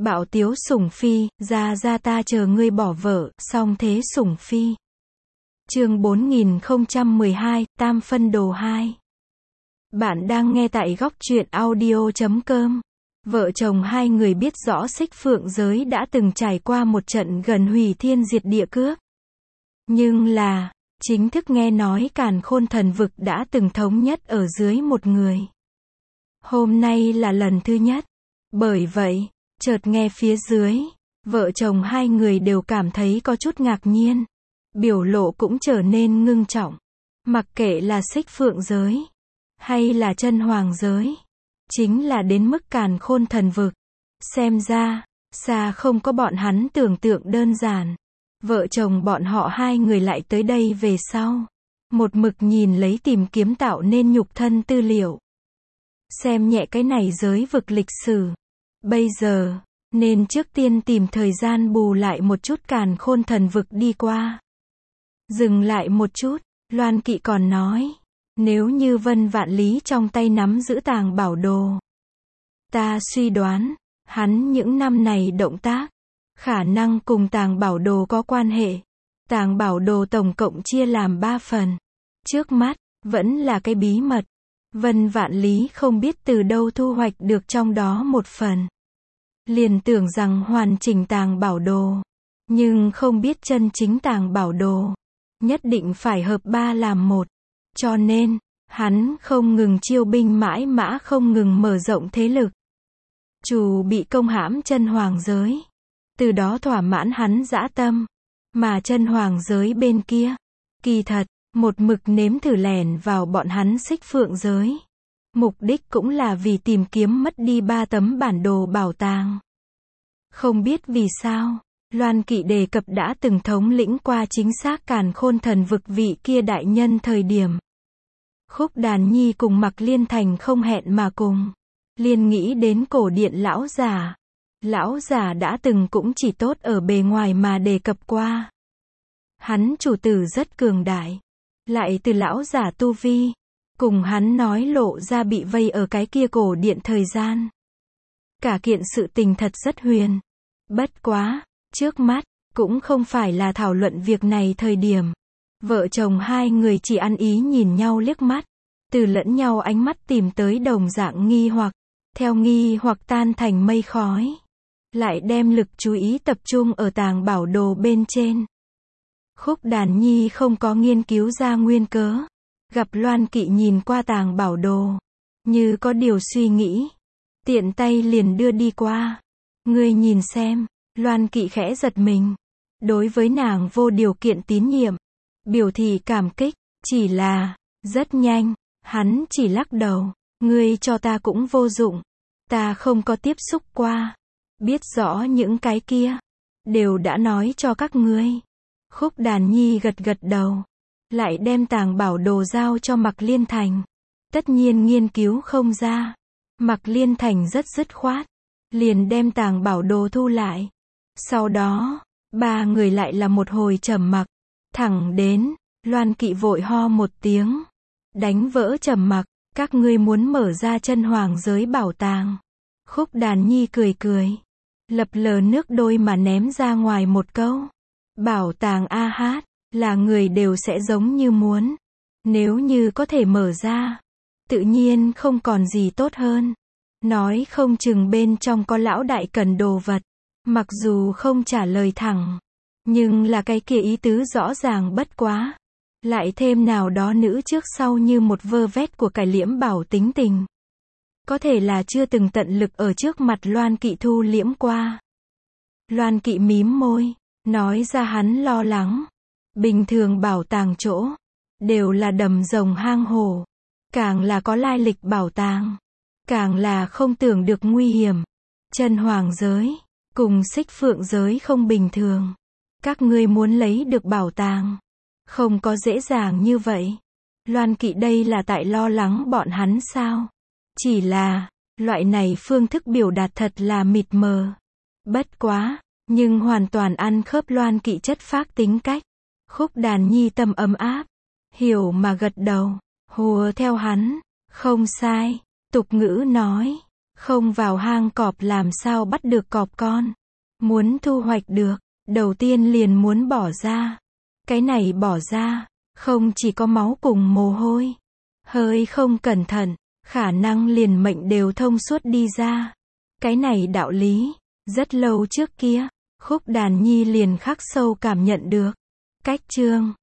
Bạo tiếu sủng phi, ra ta chờ ngươi bỏ vợ, song thế sủng phi. Chương 4012, Tam phân đồ 2. Bạn đang nghe tại góc truyện audio.com. Vợ chồng hai người biết rõ Xích Phượng giới đã từng trải qua một trận gần hủy thiên diệt địa cướp. Nhưng là, chính thức nghe nói Càn Khôn Thần Vực đã từng thống nhất ở dưới một người. Hôm nay là lần thứ nhất. Bởi vậy, chợt nghe phía dưới, vợ chồng hai người đều cảm thấy có chút ngạc nhiên. Biểu lộ cũng trở nên ngưng trọng. Mặc kệ là Xích Phượng giới, hay là Chân Hoàng giới, chính là đến mức Càn Khôn Thần Vực. Xem ra, xa không có bọn hắn tưởng tượng đơn giản. Vợ chồng bọn họ hai người lại tới đây về sau. Một mực nhìn lấy tìm kiếm tạo nên nhục thân tư liệu. Xem nhẹ cái này giới vực lịch sử. Bây giờ, nên trước tiên tìm thời gian bù lại một chút Càn Khôn Thần Vực đi qua. Dừng lại một chút, Loan Kỵ còn nói. Nếu như Vân Vạn Lý trong tay nắm giữ tàng bảo đồ. Ta suy đoán, hắn những năm này động tác, khả năng cùng tàng bảo đồ có quan hệ. Tàng bảo đồ tổng cộng chia làm 3 phần. Trước mắt, vẫn là cái bí mật. Vân Vạn Lý không biết từ đâu thu hoạch được trong đó một phần. Liền tưởng rằng hoàn chỉnh tàng bảo đồ. Nhưng không biết chân chính tàng bảo đồ. Nhất định phải hợp 3 làm 1. Cho nên, hắn không ngừng chiêu binh mãi mã không ngừng mở rộng thế lực. Chủ bị công hãm Chân Hoàng giới. Từ đó thỏa mãn hắn dã tâm. Mà Chân Hoàng giới bên kia, kỳ thật, một mực nếm thử lẻn vào bọn hắn Xích Phượng giới. Mục đích cũng là vì tìm kiếm mất đi 3 tấm bản đồ bảo tàng. Không biết vì sao, Loan Kỵ đề cập đã từng thống lĩnh qua chính xác Càn Khôn Thần Vực vị kia đại nhân thời điểm. Khúc Đàn Nhi cùng Mạc Liên Thành không hẹn mà cùng. Liên nghĩ đến cổ điện lão giả. Lão giả đã từng cũng chỉ tốt ở bề ngoài mà đề cập qua. Hắn chủ tử rất cường đại. Lại từ lão giả tu vi. Cùng hắn nói lộ ra bị vây ở cái kia cổ điện thời gian. Cả kiện sự tình thật rất huyền. Bất quá, trước mắt, cũng không phải là thảo luận việc này thời điểm. Vợ chồng hai người chỉ ăn ý nhìn nhau liếc mắt. Từ lẫn nhau ánh mắt tìm tới đồng dạng nghi hoặc. Theo nghi hoặc tan thành mây khói. Lại đem lực chú ý tập trung ở tàng bảo đồ bên trên. Khúc Đàn Nhi không có nghiên cứu ra nguyên cớ. Gặp Loan Kỵ nhìn qua tàng bảo đồ. Như có điều suy nghĩ. Tiện tay liền đưa đi qua. Ngươi nhìn xem. Loan Kỵ khẽ giật mình. Đối với nàng vô điều kiện tín nhiệm. Biểu thị cảm kích. Chỉ là, rất nhanh. Hắn chỉ lắc đầu. Ngươi cho ta cũng vô dụng. Ta không có tiếp xúc qua. Biết rõ những cái kia. Đều đã nói cho các ngươi. Khúc Đàn Nhi gật gật đầu. Lại đem tàng bảo đồ giao cho Mạc Liên Thành. Tất nhiên nghiên cứu không ra. Mạc Liên Thành rất dứt khoát. Liền đem tàng bảo đồ thu lại. Sau đó, 3 người lại là một hồi trầm mặc. Thẳng đến, Loan Kỵ vội ho một tiếng. Đánh vỡ trầm mặc. Các ngươi muốn mở ra Chân Hoàng giới bảo tàng. Khúc Đàn Nhi cười cười. Lập lờ nước đôi mà ném ra ngoài một câu. Bảo tàng a hát, là người đều sẽ giống như muốn. Nếu như có thể mở ra, tự nhiên không còn gì tốt hơn. Nói không chừng bên trong có lão đại cần đồ vật. Mặc dù không trả lời thẳng, nhưng là cái kia ý tứ rõ ràng bất quá. Lại thêm nào đó nữ trước sau như một vơ vét của cải liễm bảo tính tình. Có thể là chưa từng tận lực ở trước mặt Loan Kỵ thu liễm qua. Loan Kỵ mím môi, nói ra hắn lo lắng. Bình thường bảo tàng chỗ, đều là đầm rồng hang hổ. Càng là có lai lịch bảo tàng, càng là không tưởng được nguy hiểm. Chân Hoàng giới, cùng Xích Phượng giới không bình thường. Các ngươi muốn lấy được bảo tàng, không có dễ dàng như vậy. Loan Kỵ đây là tại lo lắng bọn hắn sao? Chỉ là, loại này phương thức biểu đạt thật là mịt mờ. Bất quá, nhưng hoàn toàn ăn khớp Loan Kỵ chất phác tính cách. Khúc Đàn Nhi tâm ấm áp. Hiểu mà gật đầu. Hùa theo hắn. Không sai. Tục ngữ nói. Không vào hang cọp làm sao bắt được cọp con. Muốn thu hoạch được, đầu tiên liền muốn bỏ ra. Cái này bỏ ra, không chỉ có máu cùng mồ hôi. Hơi không cẩn thận, khả năng liền mệnh đều thông suốt đi ra. Cái này đạo lý, rất lâu trước kia, Khúc Đàn Nhi liền khắc sâu cảm nhận được. Cách chương